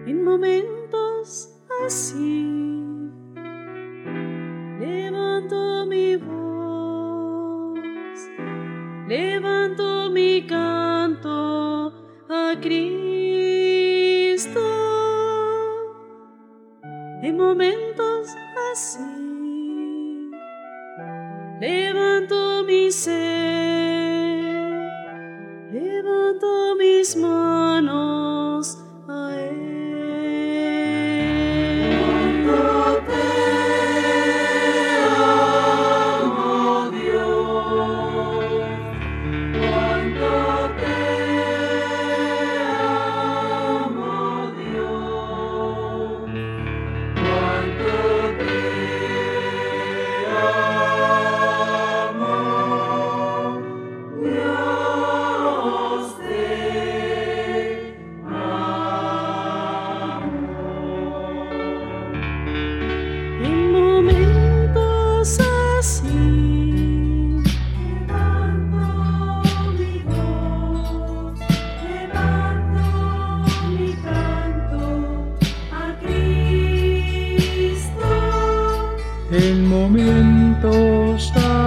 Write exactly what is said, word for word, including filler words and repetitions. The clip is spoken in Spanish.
En momentos así levanto mi voz, levanto mi canto a Cristo. En momentos así levanto mi ser, levanto mis manos a Él. Cuánto te amo, Dios, cuánto te amo, Dios, cuánto te amo, Dios te amo. En momentos así Levanto mi voz, levanto mi canto a Cristo. En momentos